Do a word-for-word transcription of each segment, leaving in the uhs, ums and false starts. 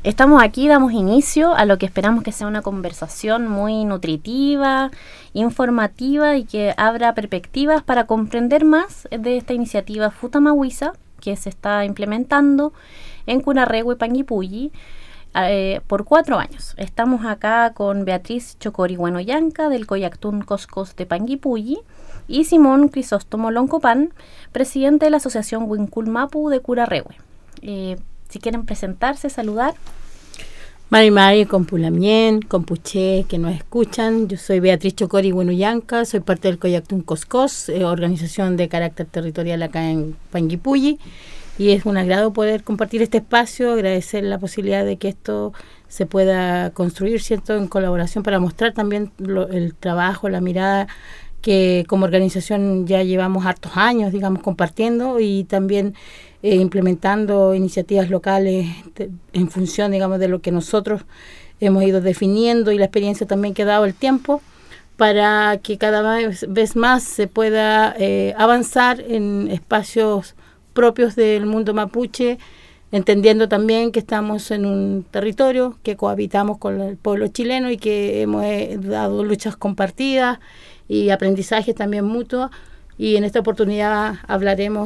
Estamos aquí, damos inicio a lo que esperamos que sea una conversación muy nutritiva, informativa y que abra perspectivas para comprender más de esta iniciativa Futamahuiza que se está implementando en Curarrehue y Panguipulli eh, por cuatro años. Estamos acá con Beatriz Chocori Huenoyanca del Coyactún Coscos de Panguipulli y Simón Crisóstomo Loncopan, presidente de la Asociación Huincul Mapu de Curarrehue. Eh, Si quieren presentarse, saludar. Mari Mari, Compulamien, Compuché, que nos escuchan. Yo soy Beatriz Chocori Huenoyanca, soy parte del Coyactún Coscos, eh, organización de carácter territorial acá en Panguipulli. Y es un agrado poder compartir este espacio, agradecer la posibilidad de que esto se pueda construir, ¿cierto?, en colaboración para mostrar también lo, el trabajo, la mirada que como organización ya llevamos hartos años, digamos, compartiendo y también eh, implementando iniciativas locales te, en función, digamos, de lo que nosotros hemos ido definiendo y la experiencia también que ha dado el tiempo para que cada vez, vez más se pueda eh, avanzar en espacios propios del mundo mapuche, entendiendo también que estamos en un territorio que cohabitamos con el pueblo chileno y que hemos eh, dado luchas compartidas y aprendizajes también mutuos, y en esta oportunidad hablaremos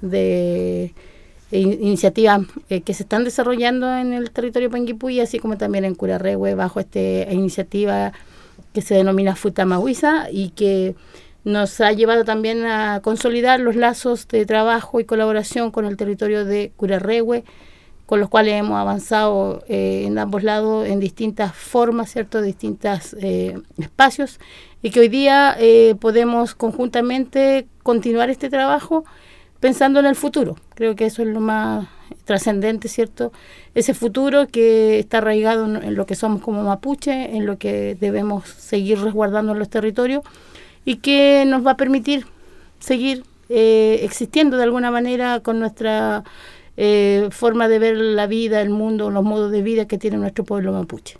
de in- iniciativas eh, que se están desarrollando en el territorio Panguipulli, así como también en Curarrehue bajo esta iniciativa que se denomina Futamahuiza y que nos ha llevado también a consolidar los lazos de trabajo y colaboración con el territorio de Curarrehue, con los cuales hemos avanzado eh, en ambos lados en distintas formas, ¿cierto?, distintos eh, espacios, y que hoy día eh, podemos conjuntamente continuar este trabajo pensando en el futuro. Creo que eso es lo más trascendente, ¿cierto?, ese futuro que está arraigado en, en lo que somos como mapuche, en lo que debemos seguir resguardando en los territorios y que nos va a permitir seguir eh, existiendo de alguna manera con nuestra Eh, forma de ver la vida, el mundo, los modos de vida que tiene nuestro pueblo mapuche.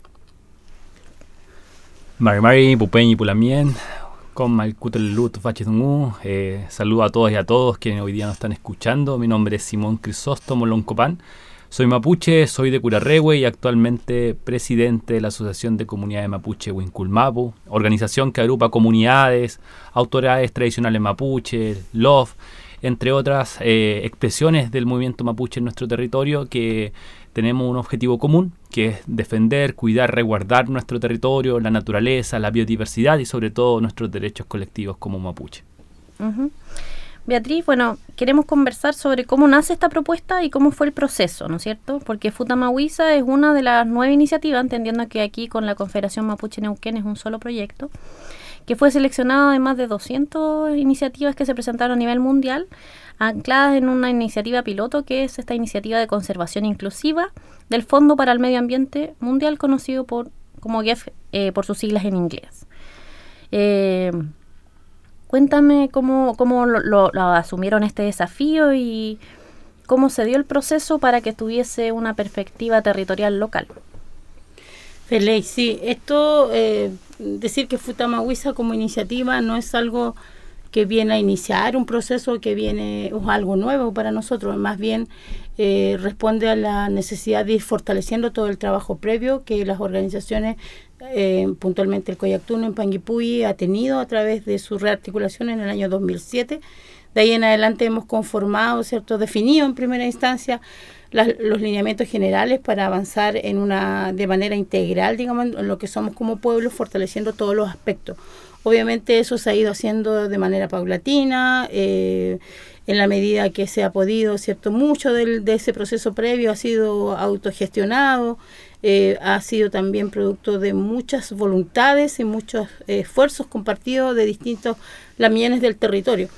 Mari Mari, Pupeñi, Pulamien, con Malcutelut, Fachetungu. Eh, saludo a todos y a todos quienes hoy día nos están escuchando. Mi nombre es Simón Crisóstomo Loncopan. Soy mapuche, soy de Curarrehue y actualmente presidente de la Asociación de Comunidades Mapuche Huincul Mapu, organización que agrupa comunidades, autoridades tradicionales mapuche, L O F, entre otras eh, expresiones del movimiento mapuche en nuestro territorio, que tenemos un objetivo común, que es defender, cuidar, resguardar nuestro territorio, la naturaleza, la biodiversidad y sobre todo nuestros derechos colectivos como mapuche. Uh-huh. Beatriz, bueno, queremos conversar sobre cómo nace esta propuesta y cómo fue el proceso, ¿no es cierto? Porque Futamahuiza es una de las nueve iniciativas, entendiendo que aquí con la Confederación Mapuche Neuquén es un solo proyecto, que fue seleccionado de más de doscientas iniciativas que se presentaron a nivel mundial, ancladas en una iniciativa piloto que es esta iniciativa de conservación inclusiva del Fondo para el Medio Ambiente Mundial, conocido por como G E F eh, por sus siglas en inglés. Eh, cuéntame cómo, cómo lo, lo, lo asumieron este desafío y cómo se dio el proceso para que tuviese una perspectiva territorial local. Feley, sí, esto, eh, decir que Futamahuiza como iniciativa no es algo que viene a iniciar un proceso que viene, o algo nuevo para nosotros, más bien eh, responde a la necesidad de ir fortaleciendo todo el trabajo previo que las organizaciones, eh, puntualmente el Coyactún en Panguipulli, ha tenido a través de su rearticulación en el año dos mil siete. De ahí en adelante hemos conformado, ¿cierto?, definido en primera instancia las, los lineamientos generales para avanzar en una de manera integral, digamos, en lo que somos como pueblo, fortaleciendo todos los aspectos. Obviamente eso se ha ido haciendo de manera paulatina, eh, en la medida que se ha podido, ¿cierto? Mucho del, de ese proceso previo ha sido autogestionado, eh, ha sido también producto de muchas voluntades y muchos eh, esfuerzos compartidos de distintos lamienes del territorio.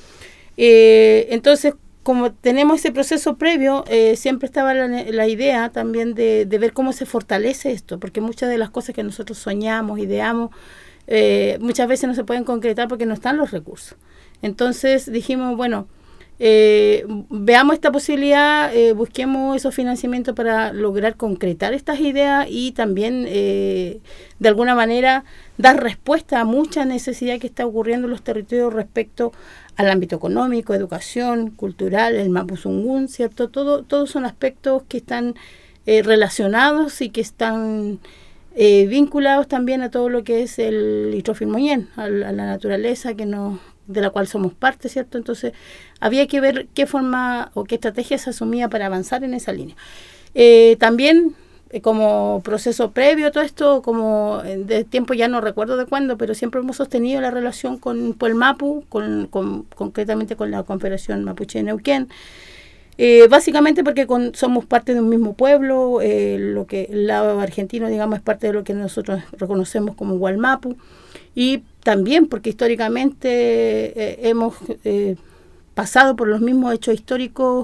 Eh, entonces, como tenemos ese proceso previo, eh, siempre estaba la, la idea también de, de ver cómo se fortalece esto, porque muchas de las cosas que nosotros soñamos, ideamos, eh, muchas veces no se pueden concretar porque no están los recursos. Entonces dijimos, bueno, eh, veamos esta posibilidad, eh, busquemos esos financiamientos para lograr concretar estas ideas y también eh, de alguna manera dar respuesta a mucha necesidad que está ocurriendo en los territorios respecto al ámbito económico, educación, cultural, el Mapuzungún, ¿cierto? Todo, todos son aspectos que están eh, relacionados y que están eh, vinculados también a todo lo que es el litrofilmoyen, a, a la naturaleza que nos, de la cual somos parte, ¿cierto? Entonces había que ver qué forma o qué estrategia se asumía para avanzar en esa línea. Eh, también eh, como proceso previo a todo esto, como de tiempo ya no recuerdo de cuándo, pero siempre hemos sostenido la relación con Puelmapu, con, con, concretamente con la Confederación Mapuche de Neuquén, eh, básicamente porque con, somos parte de un mismo pueblo, eh, lo que el lado argentino, digamos, es parte de lo que nosotros reconocemos como Gualmapu, y también porque históricamente eh, hemos eh, pasado por los mismos hechos históricos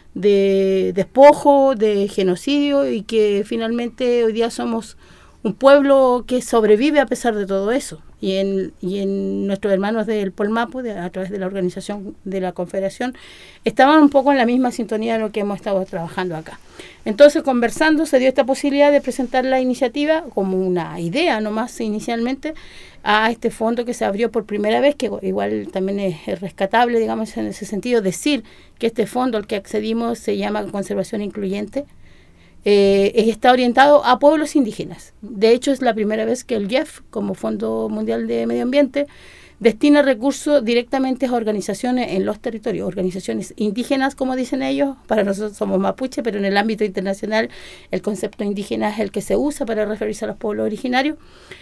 de despojo, de genocidio, y que finalmente hoy día somos un pueblo que sobrevive a pesar de todo eso. Y en, y en nuestros hermanos del Puelmapu, de, a través de la organización de la Confederación, estaban un poco en la misma sintonía de lo que hemos estado trabajando acá. Entonces, conversando, se dio esta posibilidad de presentar la iniciativa como una idea nomás inicialmente a este fondo que se abrió por primera vez, que igual también es, es rescatable, digamos, en ese sentido, decir que este fondo al que accedimos se llama Conservación Incluyente. Eh, está orientado a pueblos indígenas. De hecho, es la primera vez que el I E F, como Fondo Mundial de Medio Ambiente, destina recursos directamente a organizaciones en los territorios, organizaciones indígenas, como dicen ellos. Para nosotros somos mapuche, pero en el ámbito internacional el concepto indígena es el que se usa para referirse a los pueblos originarios.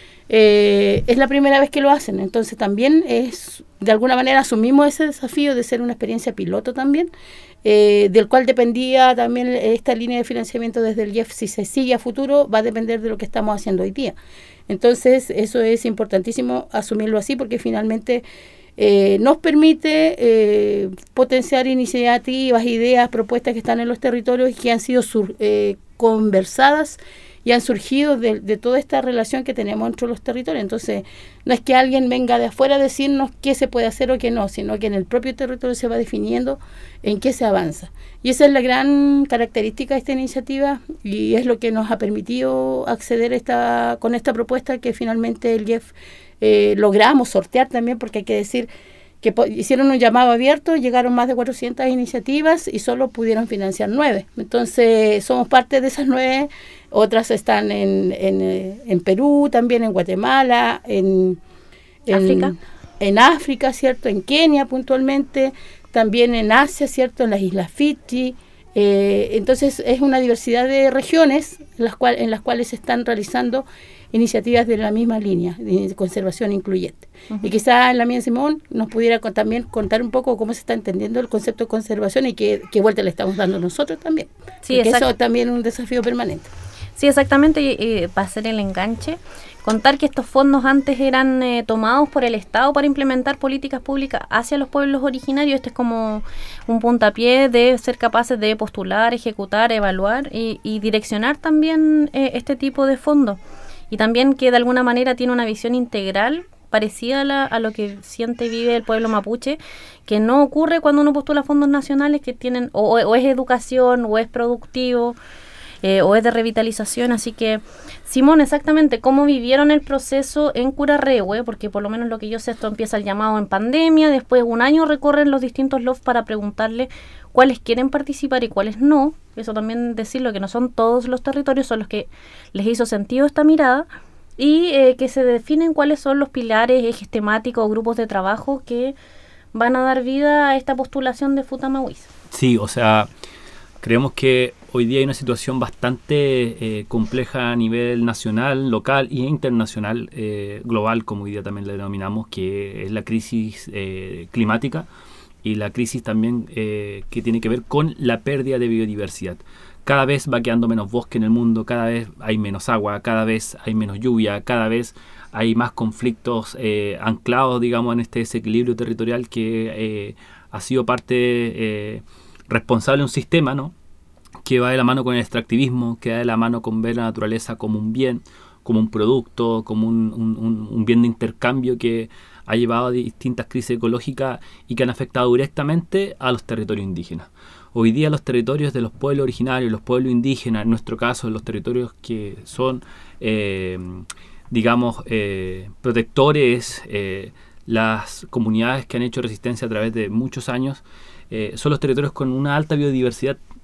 Eh, es la primera vez que lo hacen, entonces también es, de alguna manera asumimos ese desafío de ser una experiencia piloto también, eh, del cual dependía también esta línea de financiamiento desde el I E F. Si se sigue a futuro, va a depender de lo que estamos haciendo hoy día. Entonces eso es importantísimo asumirlo así, porque finalmente eh, nos permite eh, potenciar iniciativas, ideas, propuestas que están en los territorios y que han sido sur, eh, conversadas y han surgido de, de toda esta relación que tenemos entre los territorios. Entonces, no es que alguien venga de afuera a decirnos qué se puede hacer o qué no, sino que en el propio territorio se va definiendo en qué se avanza. Y esa es la gran característica de esta iniciativa, y es lo que nos ha permitido acceder esta, con esta propuesta que finalmente el I E F eh, logramos sortear también, porque hay que decir que po- hicieron un llamado abierto, llegaron más de cuatrocientas iniciativas y solo pudieron financiar nueve. Entonces, somos parte de esas nueve. Otras están en, en, en Perú, también en Guatemala, en, en África. En África, ¿cierto? En Kenia puntualmente, también en Asia, ¿cierto? En las Islas Fiji. Eh, entonces es una diversidad de regiones en las, cual, en las cuales se están realizando iniciativas de la misma línea, de conservación incluyente. Uh-huh. Y quizá en la mía Simón nos pudiera con, también contar un poco cómo se está entendiendo el concepto de conservación y qué, qué vuelta le estamos dando nosotros también. Sí, porque eso también es un desafío permanente. Sí, exactamente, y, y para hacer el enganche, contar que estos fondos antes eran eh, tomados por el Estado para implementar políticas públicas hacia los pueblos originarios. Este es como un puntapié de ser capaces de postular, ejecutar, evaluar y, y direccionar también eh, este tipo de fondos. Y también que de alguna manera tiene una visión integral parecida a, la, a lo que siente y vive el pueblo mapuche, que no ocurre cuando uno postula fondos nacionales que tienen o, o es educación o es productivo, Eh, o es de revitalización. Así que, Simón, exactamente, ¿cómo vivieron el proceso en Curarrehue? Porque por lo menos lo que yo sé, esto empieza el llamado en pandemia, después un año recorren los distintos L O F para preguntarle cuáles quieren participar y cuáles no. Eso también decirlo, que no son todos los territorios, son los que les hizo sentido esta mirada, y eh, que se definen cuáles son los pilares, ejes temáticos o grupos de trabajo que van a dar vida a esta postulación de Futamawisa. Sí, o sea, creemos que hoy día hay una situación bastante eh, compleja a nivel nacional, local e internacional, eh, global, como hoy día también la denominamos, que es la crisis eh, climática y la crisis también eh, que tiene que ver con la pérdida de biodiversidad. Cada vez va quedando menos bosque en el mundo, cada vez hay menos agua, cada vez hay menos lluvia, cada vez hay más conflictos eh, anclados, digamos, en este desequilibrio territorial que eh, ha sido parte eh, responsable de un sistema, ¿no?, que va de la mano con el extractivismo, que va de la mano con ver la naturaleza como un bien, como un producto, como un, un, un bien de intercambio que ha llevado a distintas crisis ecológicas y que han afectado directamente a los territorios indígenas. Hoy día los territorios de los pueblos originarios, los pueblos indígenas, en nuestro caso los territorios que son, eh, digamos, eh, protectores, eh, las comunidades que han hecho resistencia a través de muchos años, eh, son los territorios con una alta biodiversidad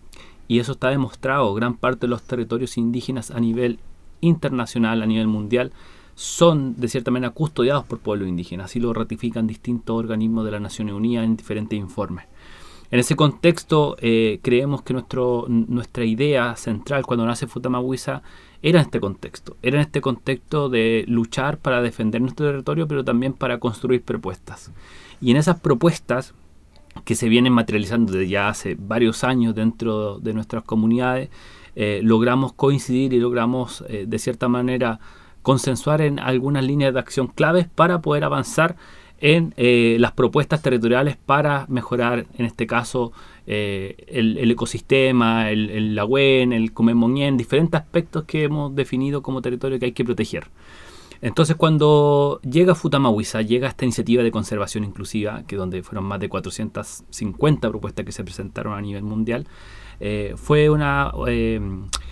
y eso está demostrado. Gran parte de los territorios indígenas a nivel internacional, a nivel mundial, son de cierta manera custodiados por pueblos indígenas. Así lo ratifican distintos organismos de las Naciones Unidas en diferentes informes. En ese contexto, eh, creemos que nuestro, nuestra idea central cuando nace Futama-Huiza era en este contexto. Era en este contexto de luchar para defender nuestro territorio, pero también para construir propuestas. Y en esas propuestas que se vienen materializando desde ya hace varios años dentro de nuestras comunidades, eh, logramos coincidir y logramos, eh, de cierta manera, consensuar en algunas líneas de acción claves para poder avanzar en eh, las propuestas territoriales para mejorar, en este caso, eh, el, el ecosistema, el, el Lagüen, el Cumemoñén, diferentes aspectos que hemos definido como territorio que hay que proteger. Entonces, cuando llega Futama-Huiza, llega esta iniciativa de conservación inclusiva, que donde fueron más de cuatrocientas cincuenta propuestas que se presentaron a nivel mundial, eh, fue una eh,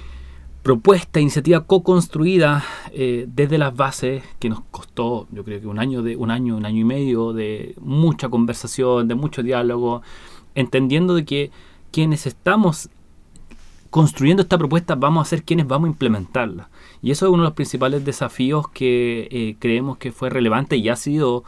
propuesta, iniciativa co-construida eh, desde las bases, que nos costó, yo creo que un año, de un año, un año y medio de mucha conversación, de mucho diálogo, entendiendo de que quienes estamos construyendo esta propuesta vamos a ser quienes vamos a implementarla. Y eso es uno de los principales desafíos que eh, creemos que fue relevante y ha sido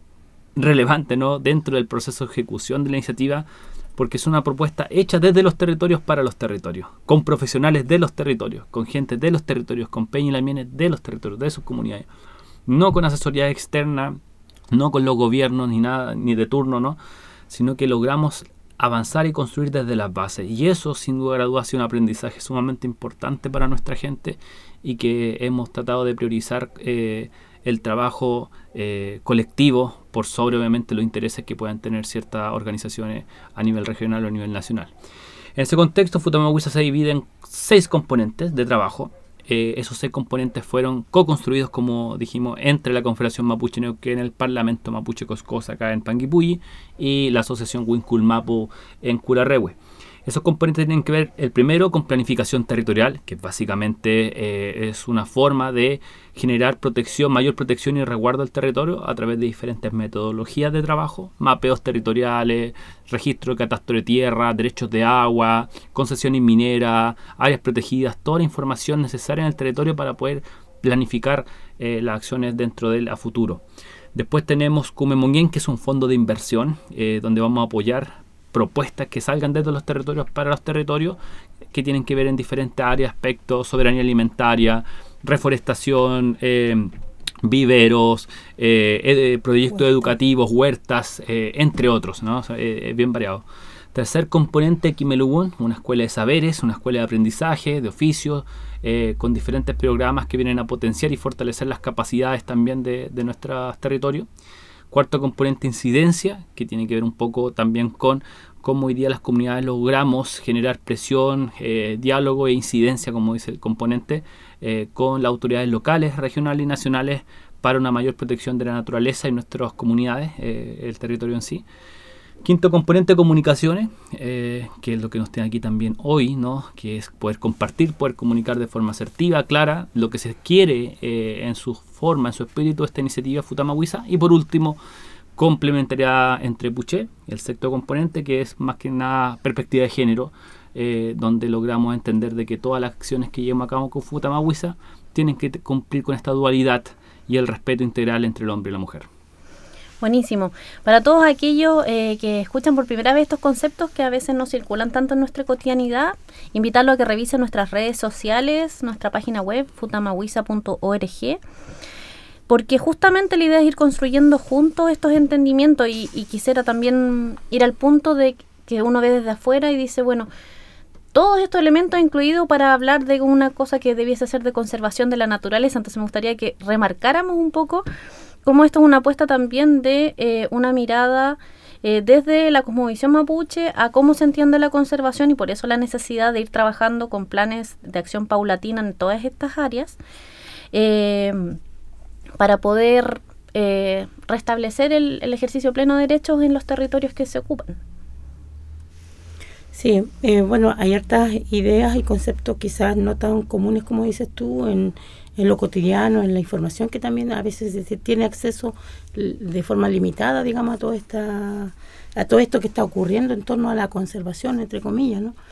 relevante, ¿no?, dentro del proceso de ejecución de la iniciativa, porque es una propuesta hecha desde los territorios para los territorios, con profesionales de los territorios, con gente de los territorios, con peñas y lamienes de los territorios, de sus comunidades. No con asesoría externa, no con los gobiernos ni nada, ni de turno, ¿no?, sino que logramos avanzar y construir desde las bases. Y eso, sin duda a dudas, ha sido un aprendizaje sumamente importante para nuestra gente y que hemos tratado de priorizar eh, el trabajo eh, colectivo por sobre, obviamente, los intereses que puedan tener ciertas organizaciones a nivel regional o a nivel nacional. En ese contexto, Futama-Huiza se divide en seis componentes de trabajo. Eh, esos seis componentes fueron co-construidos, como dijimos, entre la Confederación Mapuche Neuquén, el Parlamento Mapuche Coscosa acá en Panguipulli y la Asociación Huincul-Mapu en Curarrehue. Esos componentes tienen que ver, el primero, con planificación territorial, que básicamente eh, es una forma de generar protección, mayor protección y resguardo del territorio a través de diferentes metodologías de trabajo, mapeos territoriales, registro de catastro de tierra, derechos de agua, concesiones mineras, áreas protegidas, toda la información necesaria en el territorio para poder planificar eh, las acciones dentro de él a futuro. Después tenemos Cumemoñén, que es un fondo de inversión, eh, donde vamos a apoyar propuestas que salgan desde los territorios para los territorios, que tienen que ver en diferentes áreas, aspectos, soberanía alimentaria, reforestación, eh, viveros, eh, eh, proyectos educativos, huertas, eh, entre otros, ¿no? O sea, eh, bien variado. Tercer componente, Quimelubún, una escuela de saberes, una escuela de aprendizaje, de oficios, eh, con diferentes programas que vienen a potenciar y fortalecer las capacidades también de, de nuestros territorios. Cuarto componente, incidencia, que tiene que ver un poco también con cómo hoy día las comunidades logramos generar presión, eh, diálogo e incidencia, como dice el componente, eh, con las autoridades locales, regionales y nacionales para una mayor protección de la naturaleza y nuestras comunidades, eh, el territorio en sí. Quinto componente, comunicaciones, eh, que es lo que nos tiene aquí también hoy, ¿no?, que es poder compartir, poder comunicar de forma asertiva, clara, lo que se quiere eh, en su forma, en su espíritu, esta iniciativa Futama-Huiza. Y por último, complementariedad entre Puché, el sexto componente, que es más que nada perspectiva de género, eh, donde logramos entender de que todas las acciones que llevamos a cabo con Futama-Huiza tienen que cumplir con esta dualidad y el respeto integral entre el hombre y la mujer. Buenísimo. Para todos aquellos eh, que escuchan por primera vez estos conceptos que a veces no circulan tanto en nuestra cotidianidad, invitarlo a que revisen nuestras redes sociales, nuestra página web, futamahuiza punto org, porque justamente la idea es ir construyendo juntos estos entendimientos y, y quisiera también ir al punto de que uno ve desde afuera y dice, bueno, todos estos elementos incluidos para hablar de una cosa que debiese ser de conservación de la naturaleza. Entonces me gustaría que remarcáramos un poco cómo esto es una apuesta también de eh, una mirada eh, desde la cosmovisión mapuche a cómo se entiende la conservación, y por eso la necesidad de ir trabajando con planes de acción paulatina en todas estas áreas eh, para poder eh, restablecer el, el ejercicio pleno de derechos en los territorios que se ocupan. Sí, eh, bueno, hay hartas ideas y conceptos quizás no tan comunes como dices tú en, en lo cotidiano, en la información que también a veces se tiene acceso de forma limitada, digamos, a toda esta, a todo esto que está ocurriendo en torno a la conservación, entre comillas, ¿no?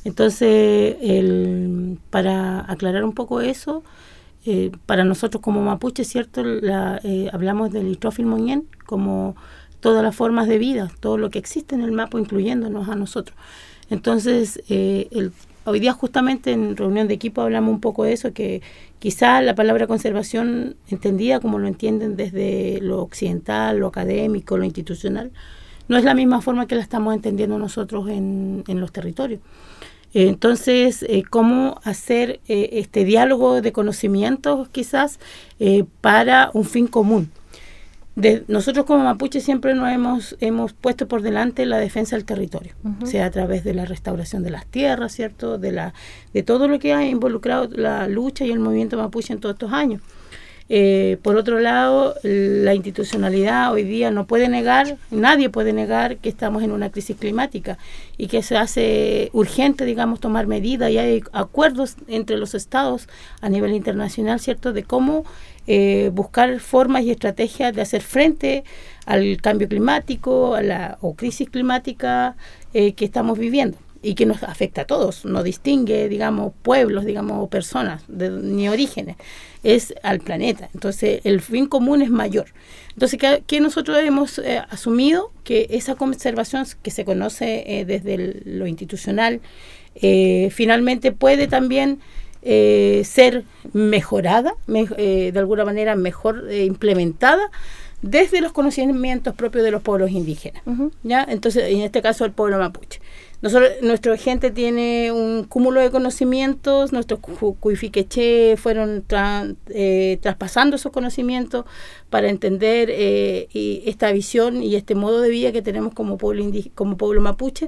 Entonces, el, para aclarar un poco eso, eh, para nosotros como mapuche, ¿cierto? La, eh, hablamos del Itrofilmoñén como todas las formas de vida, todo lo que existe en el Mapu, incluyéndonos a nosotros. Entonces, eh, el, hoy día justamente en reunión de equipo hablamos un poco de eso, que quizá la palabra conservación, entendida como lo entienden desde lo occidental, lo académico, lo institucional, no es la misma forma que la estamos entendiendo nosotros en, en los territorios. Entonces, eh, ¿cómo hacer eh, este diálogo de conocimientos quizás eh, para un fin común? De, nosotros como mapuche siempre nos hemos, hemos puesto por delante la defensa del territorio, uh-huh. sea a través de la restauración de las tierras, ¿cierto? De, la, de todo lo que ha involucrado la lucha y el movimiento mapuche en todos estos años. Eh, por otro lado, la institucionalidad hoy día no puede negar, nadie puede negar que estamos en una crisis climática y que se hace urgente, digamos, tomar medidas, y hay acuerdos entre los estados a nivel internacional, ¿cierto?, de cómo eh, buscar formas y estrategias de hacer frente al cambio climático, a la o crisis climática eh, que estamos viviendo y que nos afecta a todos, no distingue, digamos, pueblos, digamos, o personas, de, ni orígenes, es al planeta. Entonces, el fin común es mayor. Entonces, que, que nosotros hemos eh, asumido que esa conservación que se conoce eh, desde el, lo institucional, eh, finalmente puede también eh, ser mejorada, me, eh, de alguna manera mejor eh, implementada, desde los conocimientos propios de los pueblos indígenas. Uh-huh. ¿Ya? Entonces, en este caso, el pueblo mapuche. Nosotros, nuestra gente tiene un cúmulo de conocimientos, nuestros cuifiqueché fueron tra, eh, traspasando esos conocimientos para entender eh, y esta visión y este modo de vida que tenemos como pueblo, indí- como pueblo mapuche,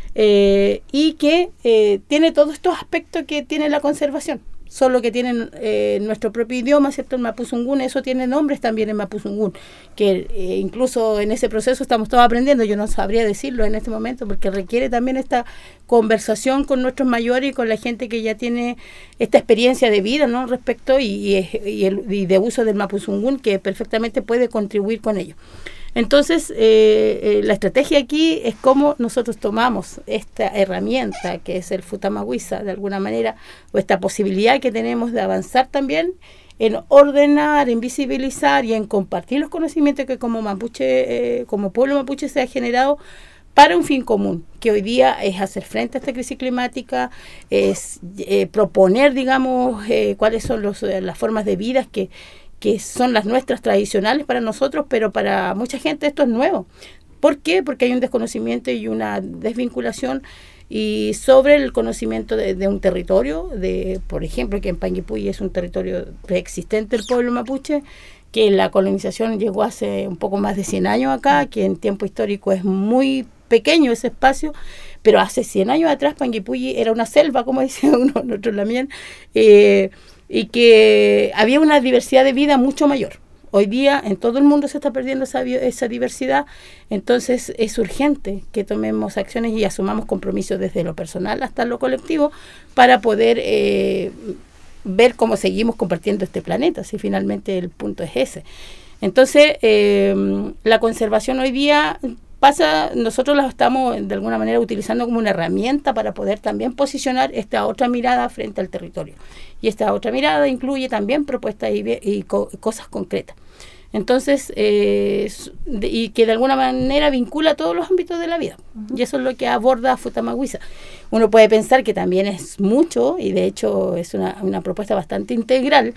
eh, y que eh, tiene todos estos aspectos que tiene la conservación. Solo que tienen eh, nuestro propio idioma, ¿cierto? El mapuzungún, eso tiene nombres también en mapuzungún, que eh, incluso en ese proceso estamos todos aprendiendo. Yo no sabría decirlo en este momento porque requiere también esta conversación con nuestros mayores y con la gente que ya tiene esta experiencia de vida, ¿no?, respecto y, y, y, el, y de uso del mapuzungún, que perfectamente puede contribuir con ello. Entonces, eh, eh, la estrategia aquí es cómo nosotros tomamos esta herramienta que es el Futamahuiza, de alguna manera, o esta posibilidad que tenemos de avanzar también en ordenar, en visibilizar y en compartir los conocimientos que como mapuche, eh, como pueblo mapuche se ha generado para un fin común, que hoy día es hacer frente a esta crisis climática, es eh, proponer, digamos, eh, cuáles son los, eh, las formas de vida que que son las nuestras tradicionales para nosotros, pero para mucha gente esto es nuevo. ¿Por qué? Porque hay un desconocimiento y una desvinculación y sobre el conocimiento de, de un territorio, de por ejemplo, que en Panguipulli es un territorio preexistente del pueblo mapuche, que la colonización llegó hace un poco más de cien años acá, que en tiempo histórico es muy pequeño ese espacio, pero hace cien años atrás Panguipulli era una selva, como dice uno, nosotros también, eh, y que había una diversidad de vida mucho mayor. Hoy día en todo el mundo se está perdiendo esa, esa diversidad, entonces es urgente que tomemos acciones y asumamos compromisos desde lo personal hasta lo colectivo para poder eh, ver cómo seguimos compartiendo este planeta, si finalmente el punto es ese. Entonces, eh, la conservación hoy día pasa, nosotros la estamos de alguna manera utilizando como una herramienta para poder también posicionar esta otra mirada frente al territorio. Y esta otra mirada incluye también propuestas y, y co- cosas concretas. Entonces, eh, de, y que de alguna manera vincula todos los ámbitos de la vida. Uh-huh. Y eso es lo que aborda Futamahuiza. Uno puede pensar que también es mucho, y de hecho es una, una propuesta bastante integral,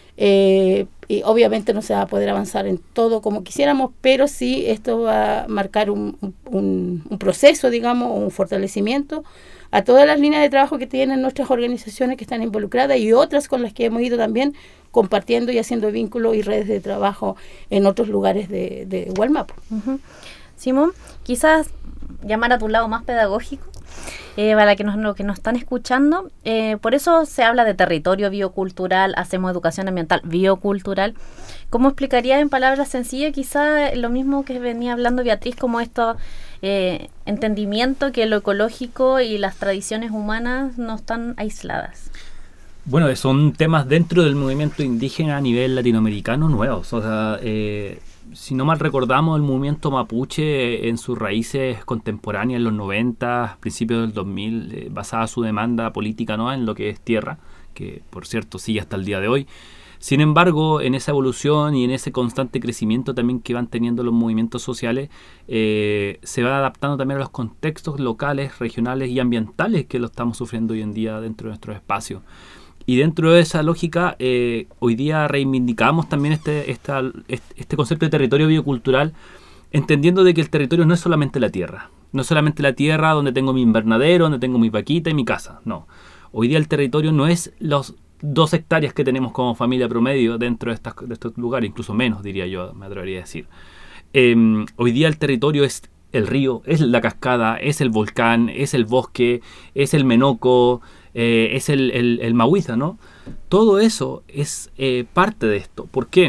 eh, y obviamente no se va a poder avanzar en todo como quisiéramos, pero sí esto va a marcar un, un, un proceso, digamos, un fortalecimiento a todas las líneas de trabajo que tienen nuestras organizaciones que están involucradas y otras con las que hemos ido también compartiendo y haciendo vínculos y redes de trabajo en otros lugares de, de Gualmapu. Uh-huh. Simón, quizás llamar a tu lado más pedagógico, eh, para que nos, lo que nos están escuchando. Eh, por eso se habla de territorio biocultural, hacemos educación ambiental biocultural. ¿Cómo explicaría en palabras sencillas quizás lo mismo que venía hablando Beatriz, como esto eh, entendimiento que lo ecológico y las tradiciones humanas no están aisladas? Bueno, son temas dentro del movimiento indígena a nivel latinoamericano nuevos. O sea, eh, si no mal recordamos, el movimiento mapuche en sus raíces contemporáneas en los noventa, principios del dos mil, eh, basaba su demanda política, ¿no?, en lo que es tierra, que por cierto sigue hasta el día de hoy. Sin embargo, en esa evolución y en ese constante crecimiento también que van teniendo los movimientos sociales, eh, se va adaptando también a los contextos locales, regionales y ambientales que lo estamos sufriendo hoy en día dentro de nuestros espacios. Y dentro de esa lógica, eh, hoy día reivindicamos también este, esta, este concepto de territorio biocultural, entendiendo de que el territorio no es solamente la tierra, no es solamente la tierra donde tengo mi invernadero, donde tengo mi vaquita y mi casa, no. Hoy día el territorio no es los dos hectáreas que tenemos como familia promedio dentro de, estas, de estos lugares, incluso menos, diría yo, me atrevería a decir. Eh, hoy día el territorio es el río, es la cascada, es el volcán, es el bosque, es el menoco, eh, es el, el, el mahuiza, ¿no? Todo eso es eh, parte de esto. ¿Por qué?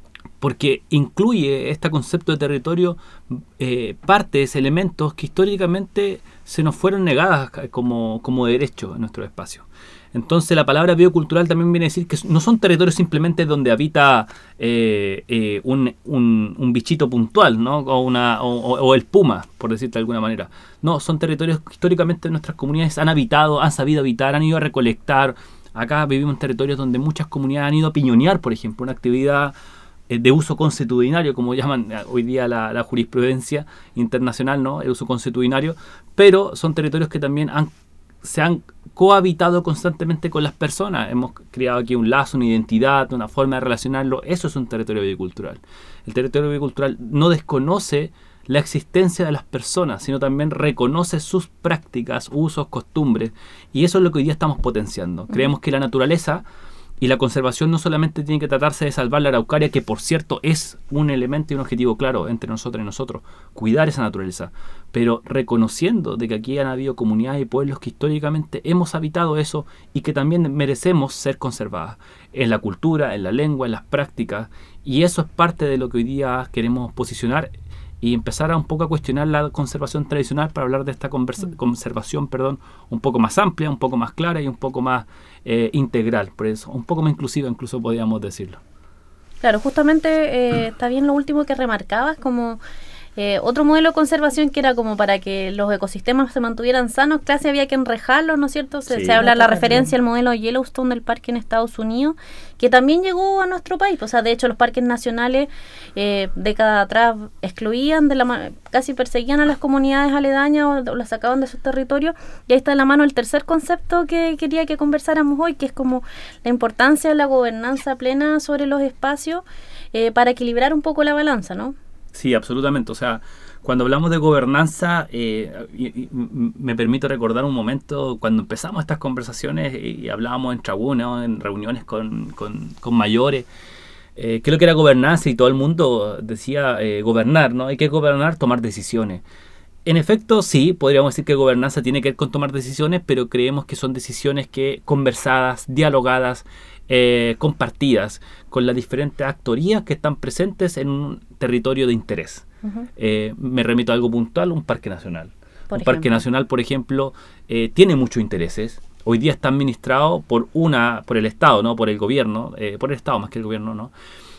Porque incluye este concepto de territorio eh, partes, elementos que históricamente se nos fueron negadas como, como derecho en nuestro espacio. Entonces la palabra biocultural también viene a decir que no son territorios simplemente donde habita eh, eh, un, un, un bichito puntual, ¿no? o, una, o, o el puma, por decirte de alguna manera. No, son territorios que históricamente nuestras comunidades han habitado, han sabido habitar, han ido a recolectar. Acá vivimos en territorios donde muchas comunidades han ido a piñonear, por ejemplo, una actividad eh, de uso consuetudinario, como llaman hoy día la, la jurisprudencia internacional, ¿no? El uso consuetudinario, pero son territorios que también han se han cohabitado constantemente con las personas. Hemos creado aquí un lazo, una identidad, una forma de relacionarlo. Eso es un territorio biocultural. El territorio biocultural no desconoce la existencia de las personas, sino también reconoce sus prácticas, usos, costumbres. Y eso es lo que hoy día estamos potenciando. Creemos que la naturaleza y la conservación no solamente tiene que tratarse de salvar la araucaria, que por cierto es un elemento y un objetivo claro entre nosotros y nosotros, cuidar esa naturaleza, pero reconociendo de que aquí han habido comunidades y pueblos que históricamente hemos habitado eso y que también merecemos ser conservadas en la cultura, en la lengua, en las prácticas, y eso es parte de lo que hoy día queremos posicionar y empezar a un poco a cuestionar la conservación tradicional para hablar de esta conversa- mm. conservación perdón, un poco más amplia, un poco más clara y un poco más eh, integral, por eso, un poco más inclusiva incluso podríamos decirlo. Claro, justamente eh, está bien lo último que remarcabas, como eh, otro modelo de conservación que era como para que los ecosistemas se mantuvieran sanos, casi había que enrejarlos, ¿no es cierto? Se, sí, se habla la también. referencia al modelo Yellowstone del parque en Estados Unidos, que también llegó a nuestro país. O sea, de hecho, los parques nacionales eh, décadas atrás excluían, de la casi perseguían a las comunidades aledañas o, o las sacaban de sus territorios. Y ahí está en la mano el tercer concepto que quería que conversáramos hoy, que es como la importancia de la gobernanza plena sobre los espacios eh, para equilibrar un poco la balanza, ¿no? Sí, absolutamente. O sea, cuando hablamos de gobernanza, eh, y, y, me permito recordar un momento cuando empezamos estas conversaciones y, y hablábamos en tribuna, en reuniones con, con, con mayores, eh, qué es lo que era gobernanza y todo el mundo decía eh, gobernar, ¿no? Hay que gobernar, tomar decisiones. En efecto, sí, podríamos decir que gobernanza tiene que ver con tomar decisiones, pero creemos que son decisiones que conversadas, dialogadas, eh, compartidas con las diferentes actorías que están presentes en un territorio de interés. Uh-huh. Eh, me remito a algo puntual, un parque nacional. Por un ejemplo. Parque nacional, por ejemplo, eh, tiene muchos intereses. Hoy día está administrado por una, por el Estado, no, por el gobierno, eh, por el Estado más que el gobierno, no.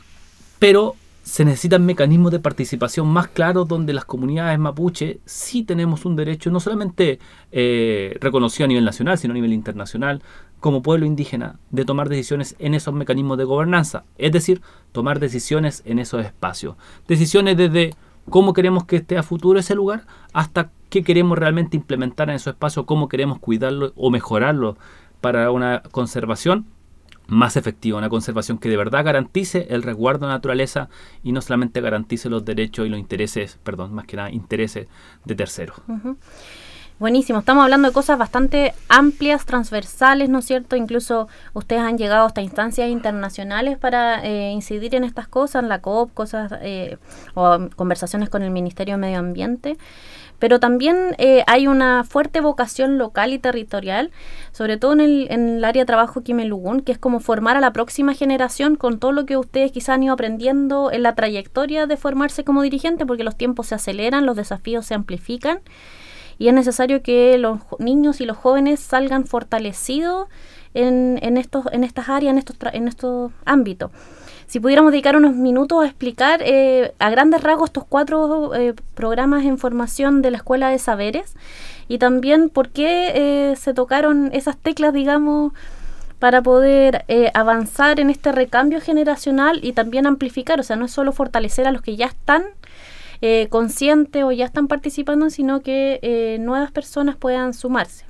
Pero se necesitan mecanismos de participación más claros donde las comunidades mapuche sí tenemos un derecho no solamente eh, reconocido a nivel nacional, sino a nivel internacional, como pueblo indígena, de tomar decisiones en esos mecanismos de gobernanza. Es decir, tomar decisiones en esos espacios. Decisiones desde cómo queremos que esté a futuro ese lugar hasta qué queremos realmente implementar en esos espacios, cómo queremos cuidarlo o mejorarlo para una conservación más efectiva, una conservación que de verdad garantice el resguardo de la naturaleza y no solamente garantice los derechos y los intereses, perdón, más que nada intereses de terceros. Uh-huh. Buenísimo, estamos hablando de cosas bastante amplias, transversales, ¿no es cierto? Incluso ustedes han llegado hasta instancias internacionales para eh, incidir en estas cosas, en la COP, cosas eh, o conversaciones con el Ministerio de Medio Ambiente. Pero también eh, hay una fuerte vocación local y territorial, sobre todo en el, en el área de trabajo Quimelugún, que es como formar a la próxima generación con todo lo que ustedes quizás han ido aprendiendo en la trayectoria de formarse como dirigente, porque los tiempos se aceleran, los desafíos se amplifican, y es necesario que los niños y los jóvenes salgan fortalecidos en, en, estos, en estas áreas, en estos, tra- en estos ámbitos. si pudiéramos dedicar unos minutos a explicar eh, a grandes rasgos estos cuatro eh, programas en formación de la Escuela de Saberes y también por qué eh, se tocaron esas teclas, digamos, para poder eh, avanzar en este recambio generacional y también amplificar, o sea, no es solo fortalecer a los que ya están eh, conscientes o ya están participando, sino que eh, nuevas personas puedan sumarse.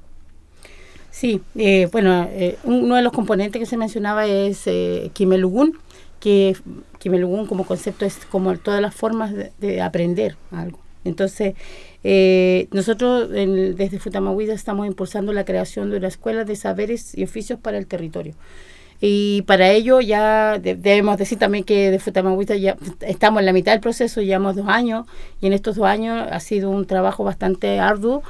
Sí, eh, bueno, eh, uno de los componentes que se mencionaba es eh, Kimelugun, que Kimelugun como concepto es como todas las formas de, de aprender algo. Entonces, eh, nosotros en, desde Futamahuisa estamos impulsando la creación de una escuela de saberes y oficios para el territorio. Y para ello ya de, debemos decir también que de Futamahuisa ya estamos en la mitad del proceso, llevamos dos años, y en estos dos años ha sido un trabajo bastante arduo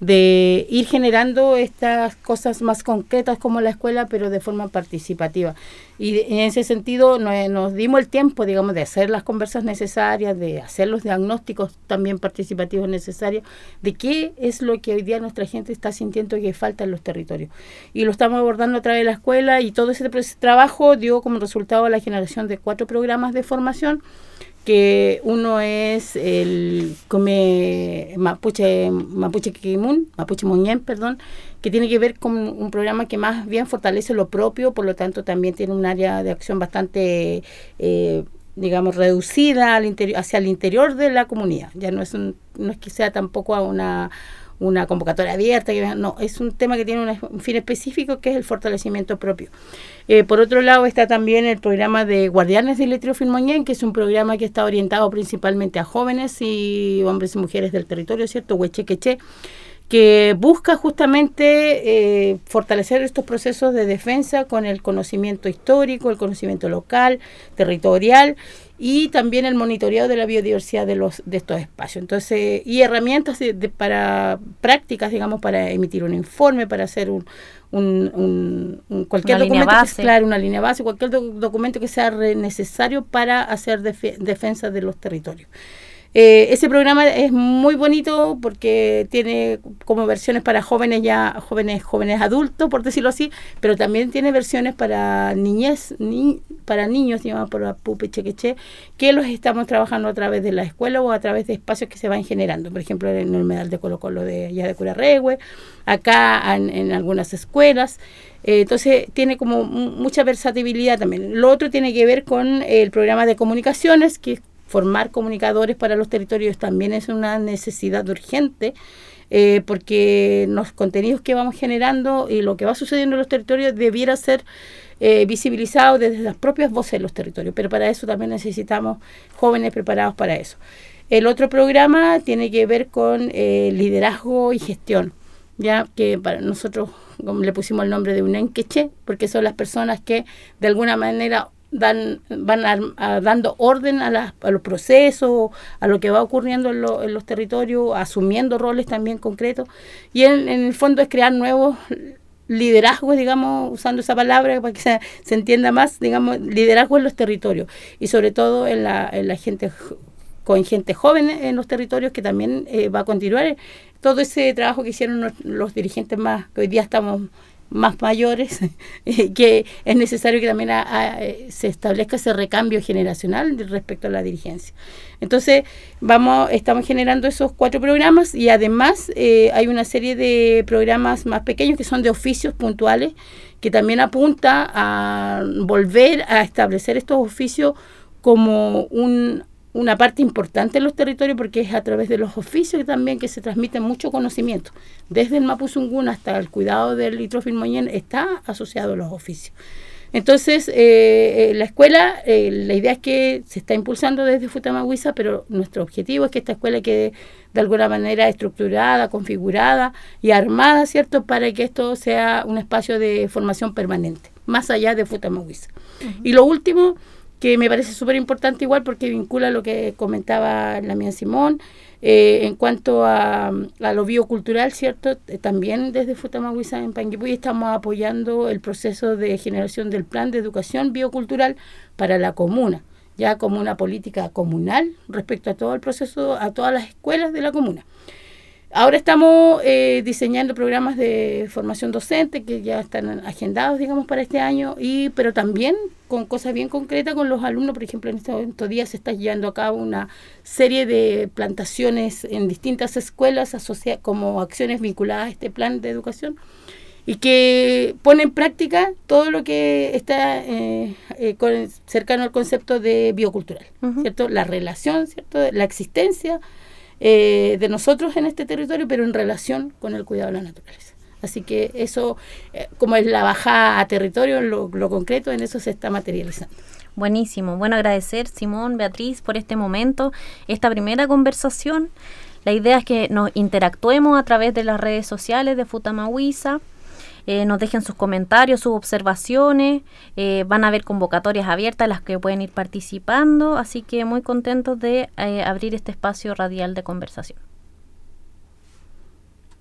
de ir generando estas cosas más concretas como la escuela, pero de forma participativa. Y de, en ese sentido nos, nos dimos el tiempo, digamos, de hacer las conversas necesarias, de hacer los diagnósticos también participativos necesarios, de qué es lo que hoy día nuestra gente está sintiendo que falta en los territorios. Y lo estamos abordando a través de la escuela, y todo ese trabajo dio como resultado la generación de cuatro programas de formación, que uno es el Come Mapuche Mapuche Kimun, Mapuche Moñén, perdón, que tiene que ver con un programa que más bien fortalece lo propio, por lo tanto también tiene un área de acción bastante, eh, digamos, reducida al interior, hacia el interior de la comunidad. Ya no es un, no es que sea tampoco una una convocatoria abierta, que no, es un tema que tiene un, un fin específico, que es el fortalecimiento propio. Eh, por otro lado está también el programa de Guardianes del Litrófilo Moñén, que es un programa que está orientado principalmente a jóvenes y hombres y mujeres del territorio, ¿cierto? Huechequeche, que busca justamente eh, fortalecer estos procesos de defensa con el conocimiento histórico, el conocimiento local, territorial, y también el monitoreo de la biodiversidad de los de estos espacios. Entonces, y herramientas de, de, para prácticas, digamos, para emitir un informe, para hacer un, un, un, un cualquier una documento, línea que es, claro, una línea base, cualquier do, documento que sea re necesario para hacer def defensa de los territorios. Eh, ese programa es muy bonito porque tiene como versiones para jóvenes ya, jóvenes, jóvenes adultos, por decirlo así, pero también tiene versiones para niñez, ni, para niños, llamados por la Pupe Chequeche, que los estamos trabajando a través de la escuela o a través de espacios que se van generando, por ejemplo en el Medal de Colo Colo de allá de Curarrehue, acá en, en algunas escuelas. Eh, entonces tiene como mucha versatilidad también. Lo otro tiene que ver con el programa de comunicaciones, que formar comunicadores para los territorios también es una necesidad urgente, eh, porque los contenidos que vamos generando y lo que va sucediendo en los territorios debiera ser eh, visibilizado desde las propias voces de los territorios, pero para eso también necesitamos jóvenes preparados para eso. El otro programa tiene que ver con eh, liderazgo y gestión, ya que para nosotros como le pusimos el nombre de Unenqueche, porque son las personas que de alguna manera dan van a, a, dando orden a, la, a los procesos, a lo que va ocurriendo en, lo, en los territorios, asumiendo roles también concretos, y en, en el fondo es crear nuevos liderazgos, digamos, usando esa palabra para que se, se entienda más, digamos, liderazgo en los territorios, y sobre todo en la, en la gente, con gente joven en los territorios, que también eh, va a continuar todo ese trabajo que hicieron los, los dirigentes más, que hoy día estamos más mayores, que es necesario que también a, a, se establezca ese recambio generacional respecto a la dirigencia. Entonces, vamos, estamos generando esos cuatro programas, y además eh, hay una serie de programas más pequeños que son de oficios puntuales, que también apunta a volver a establecer estos oficios como un una parte importante en los territorios, porque es a través de los oficios también que se transmite mucho conocimiento. Desde el Mapuzungún hasta el cuidado del Litrófilo Moñén está asociado a los oficios. Entonces, eh, la escuela, eh, la idea es que se está impulsando desde Futamahuisa, pero nuestro objetivo es que esta escuela quede de alguna manera estructurada, configurada y armada, ¿cierto?, para que esto sea un espacio de formación permanente, más allá de Futamahuisa. Uh-huh. Y lo último, que me parece súper importante igual porque vincula lo que comentaba la mía Simón, eh, en cuanto a, a lo biocultural, ¿cierto? Eh, también desde Futamahuisa en Panguipulli estamos apoyando el proceso de generación del plan de educación biocultural para la comuna, ya como una política comunal respecto a todo el proceso, a todas las escuelas de la comuna. Ahora estamos eh, diseñando programas de formación docente que ya están agendados, digamos, para este año, y pero también con cosas bien concretas con los alumnos. Por ejemplo, en estos, estos días se está llevando a cabo una serie de plantaciones en distintas escuelas asocia- como acciones vinculadas a este plan de educación, y que pone en práctica todo lo que está eh, eh, con, cercano al concepto de biocultural, uh-huh. ¿cierto? La relación, ¿cierto? La existencia eh, de nosotros en este territorio, pero en relación con el cuidado de la naturaleza. Así que eso, eh, como es la bajada a territorio, lo, lo concreto, en eso se está materializando. Buenísimo. Bueno, agradecer, Simón, Beatriz, por este momento, esta primera conversación. La idea es que nos interactuemos a través de las redes sociales de Futamahuiza. Eh, nos dejen sus comentarios, sus observaciones, eh, van a haber convocatorias abiertas las que pueden ir participando, así que muy contentos de eh, abrir este espacio radial de conversación.